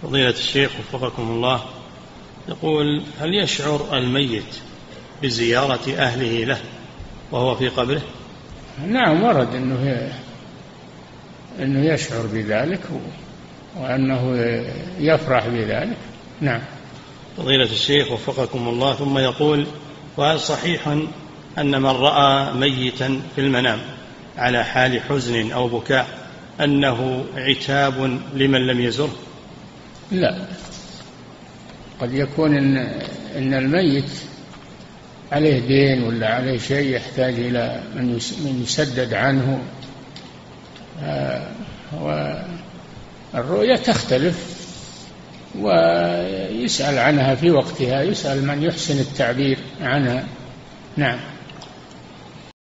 فضيلة الشيخ وفقكم الله، يقول: هل يشعر الميت بزيارة أهله له وهو في قبره؟ نعم، ورد أنه يشعر بذلك وأنه يفرح بذلك. نعم. فضيلة الشيخ وفقكم الله، ثم يقول: وهل صحيح أن من رأى ميتا في المنام على حال حزن أو بكاء أنه عتاب لمن لم يزره؟ لا، قد يكون إن الميت عليه دين ولا عليه شيء يحتاج إلى من يسدد عنه، والرؤية تختلف ويسأل عنها في وقتها، يسأل من يحسن التعبير عنها. نعم.